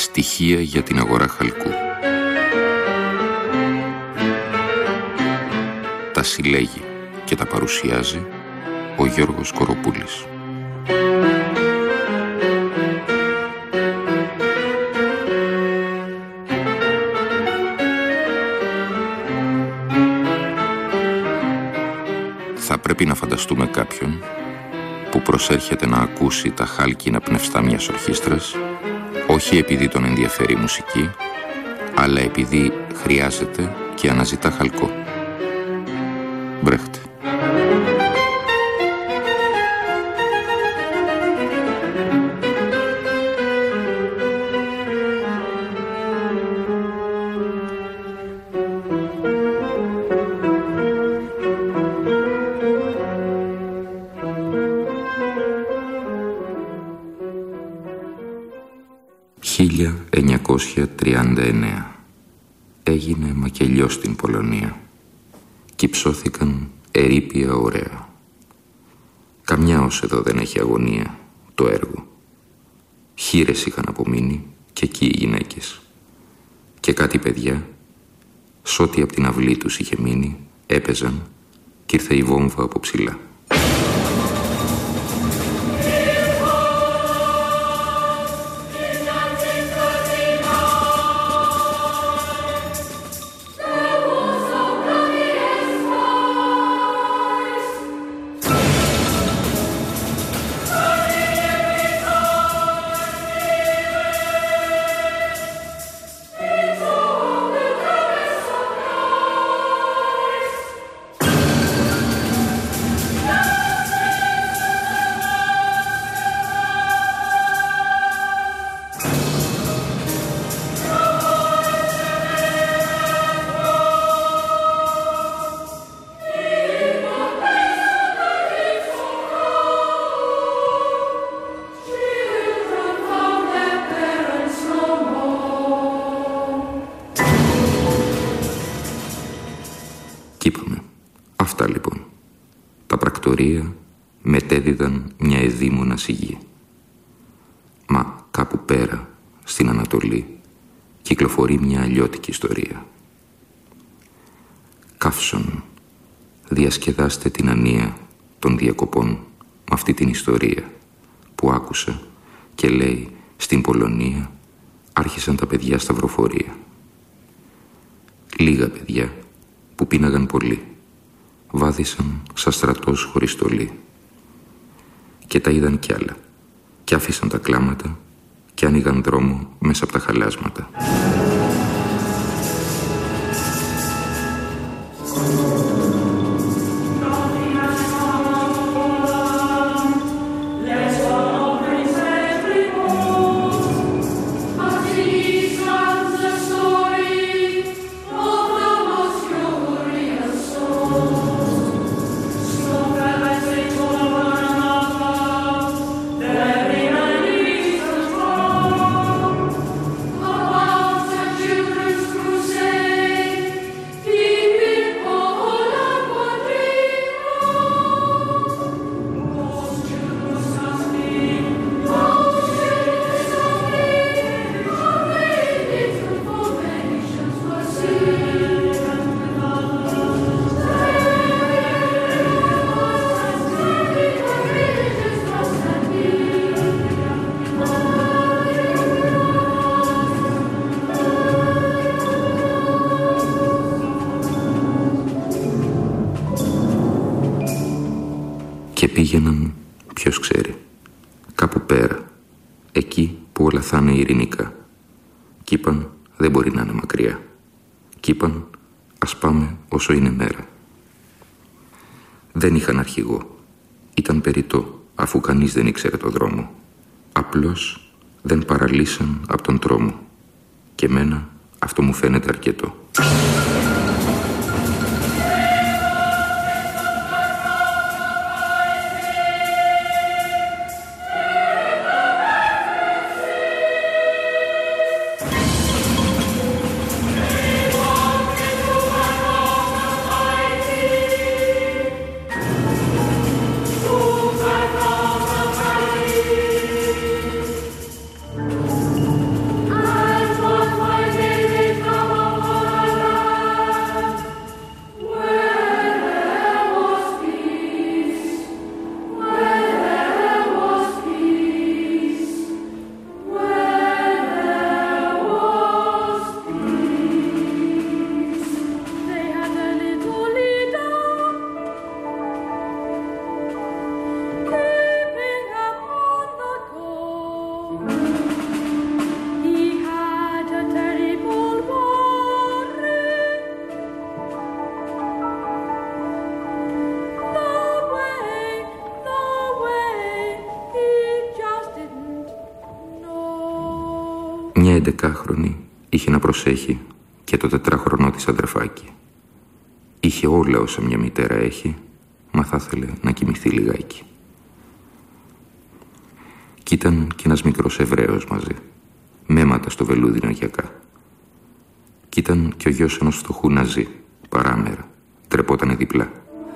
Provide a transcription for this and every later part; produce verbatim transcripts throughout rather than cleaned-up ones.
Στοιχεία για την αγορά χαλκού. Τα συλλέγει και τα παρουσιάζει ο Γιώργος Κοροπούλης. Θα πρέπει να φανταστούμε κάποιον που προσέρχεται να ακούσει τα χάλκινα πνευστά μιας ορχήστρας, όχι επειδή τον ενδιαφέρει η μουσική, αλλά επειδή χρειάζεται και αναζητά χαλκό. Μπρέχτ. χίλια εννιακόσια τριάντα εννέα. Έγινε μακελιό στην Πολωνία. Κυψώθηκαν ερείπια ωραία. Καμιά ως εδώ δεν έχει αγωνία το έργο. Χήρες είχαν απομείνει και εκεί οι γυναίκες. Και κάτι παιδιά, σ' ό,τι απ' την αυλή τους είχε μείνει, έπαιζαν κι ήρθε η βόμβα από ψηλά. Είπαμε. Αυτά λοιπόν. Τα πρακτορία μετέδιδαν μια εδήμονα σιγή. Μα κάπου πέρα, στην Ανατολή, κυκλοφορεί μια αλλιώτικη ιστορία. Καύσον, διασκεδάστε την ανία των διακοπών με αυτή την ιστορία που άκουσα και λέει στην Πολωνία άρχισαν τα παιδιά σταυροφορία. Λίγα παιδιά που πίναγαν πολύ, βάδισαν σαν στρατός χωρίς στολή. Και τα είδαν κι άλλα, κι άφησαν τα κλάματα και άνοιγαν δρόμο μέσα από τα χαλάσματα. Και πήγαιναν, ποιος ξέρει, κάπου πέρα, εκεί που όλα θα είναι ειρηνικά. Κι είπαν, δεν μπορεί να είναι μακριά. Κι είπαν, ας πάμε όσο είναι μέρα. Δεν είχαν αρχηγό. Ήταν περιττό, αφού κανείς δεν ήξερε το δρόμο. Απλώς δεν παραλύσαν από τον τρόμο. Και εμένα αυτό μου φαίνεται αρκετό. Ah! εντεκάχρονη είχε να προσέχει και το τετράχρονό της αδερφάκι. Είχε όλα όσα μια μητέρα έχει, μα θα ήθελε να κοιμηθεί λιγάκι. Κι ήταν κι ένας μικρός Εβραίος μαζί, μέματα στο βελούδι νογιακά. Κι ήταν κι ο γιος ενός φτωχού Ναζί, παράμερα, τρεπότανε διπλά.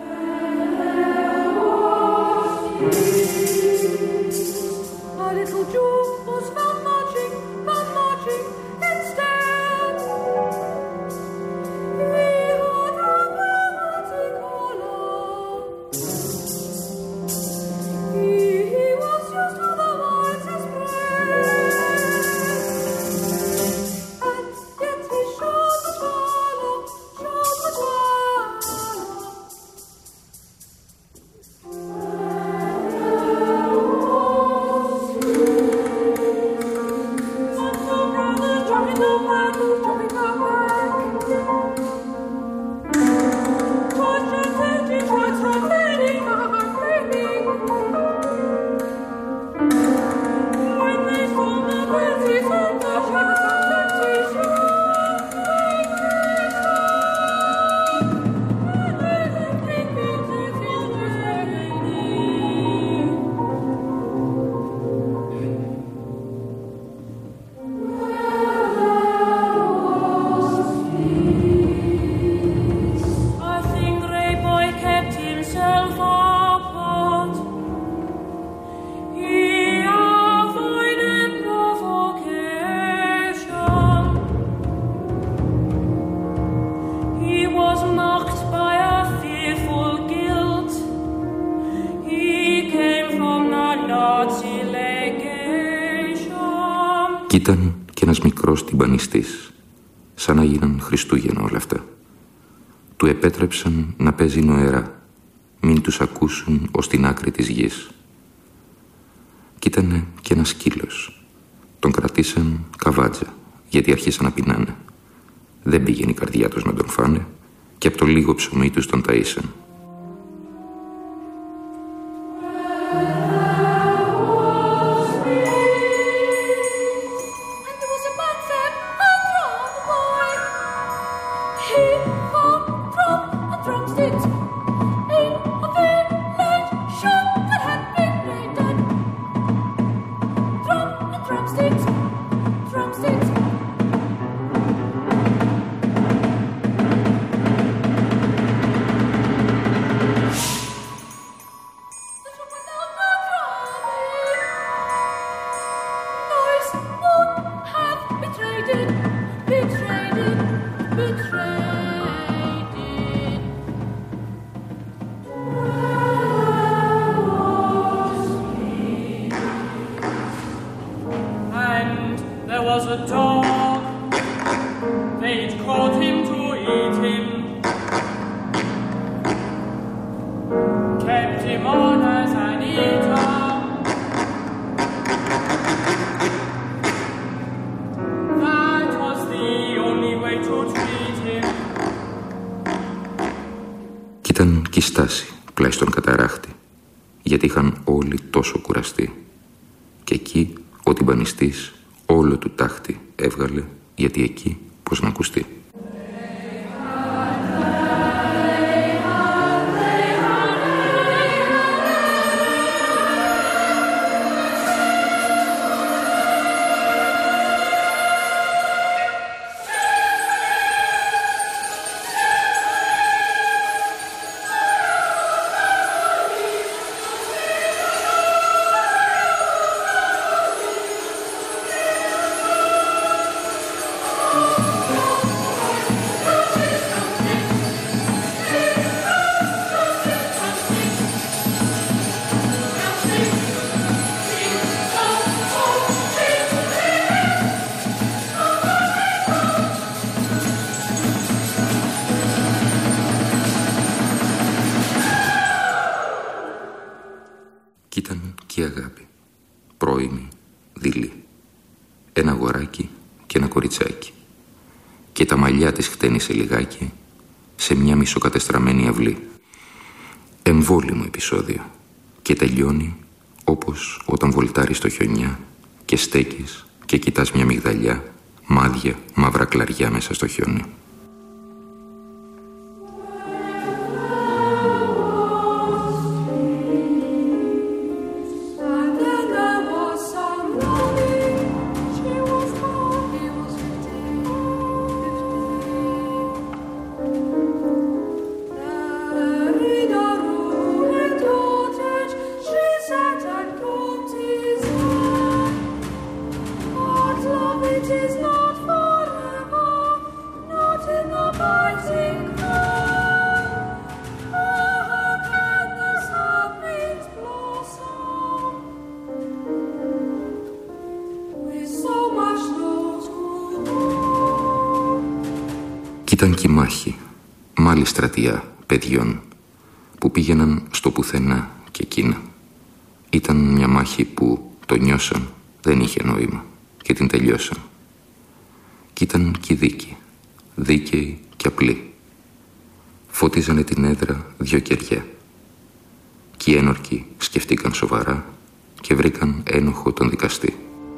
Κι ήταν κι ένας μικρός τυμπανιστής, σαν να γίναν Χριστούγεννα όλα αυτά. Του επέτρεψαν να παίζει νοερά, μην τους ακούσουν ως την άκρη της γης. Κι ήτανε κι ένας σκύλος. Τον κρατήσαν καβάτζα, γιατί αρχίσαν να πεινάνε. Δεν πήγαινε η καρδιά τους να τον φάνε και από το λίγο ψωμί τους τον ταΐσαν. Ήταν κι η στάση πλάι στον καταράχτη, γιατί είχαν όλοι τόσο κουραστεί. Και εκεί ο τυμπανιστής όλο του τάχτη έβγαλε, γιατί εκεί πώς να ακουστεί. Κι ήταν και η αγάπη, πρώιμη, δειλή. Ένα αγοράκι και ένα κοριτσάκι. Και τα μαλλιά της χτένισε λιγάκι σε μια μισοκατεστραμμένη αυλή. Εμβόλυμο επεισόδιο. Και τελειώνει όπως όταν βολτάρεις στο χιονιά και στέκεις και κοιτάς μια μυγδαλιά μάδια, μαύρα κλαριά μέσα στο χιόνι. Ήταν κι η μάχη, μάλη στρατιά παιδιών που πήγαιναν στο πουθενά και εκείνα. Ήταν μια μάχη που το νιώσαν, δεν είχε νόημα και την τελειώσαν. Κι ήταν κι η δίκη, δίκαιη και απλή. Φώτιζανε την έδρα δυο κεριά. Κι οι ένορκοι σκεφτήκαν σοβαρά και βρήκαν ένοχο τον δικαστή.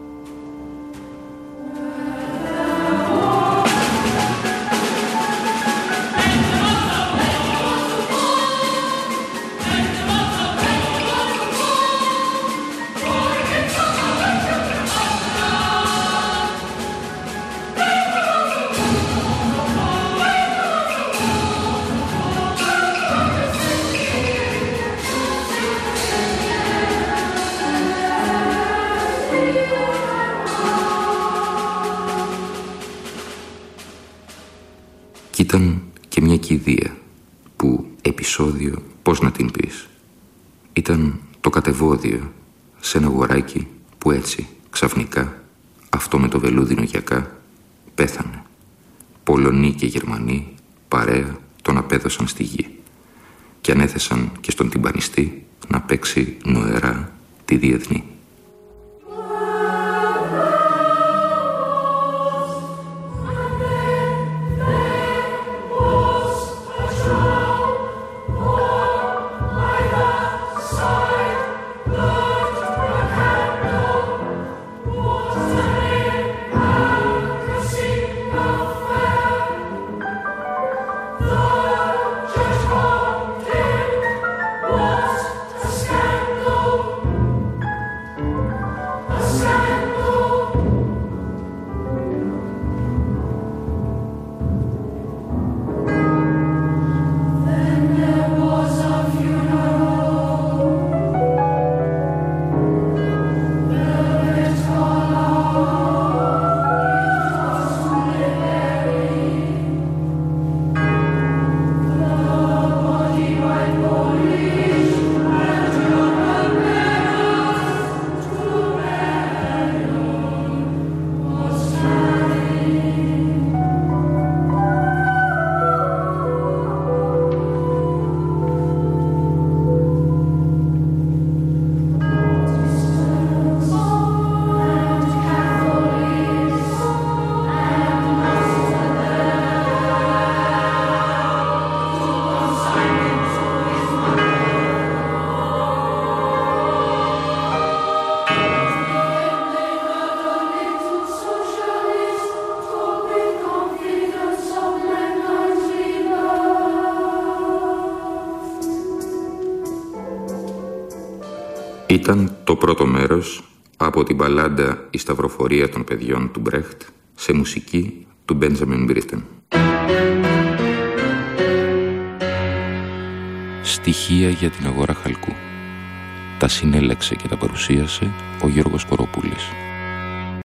Ήταν και μια κηδεία που επεισόδιο, πώς να την πεις, ήταν το κατεβόδιο σε ένα αγοράκι που έτσι ξαφνικά αυτό με το βελούδινο γιακά πέθανε. Πολωνοί και Γερμανοί παρέα τον απέδωσαν στη γη και ανέθεσαν και στον τυμπανιστή να παίξει νοερά τη διεθνή. Ήταν το πρώτο μέρος από την μπαλάντα «Η σταυροφορία των παιδιών» του Μπρέχτ σε μουσική του Μπέντζαμιν Μπρίτεν. Στοιχεία για την αγορά χαλκού. Τα συνέλεξε και τα παρουσίασε ο Γιώργος Κοροπούλης.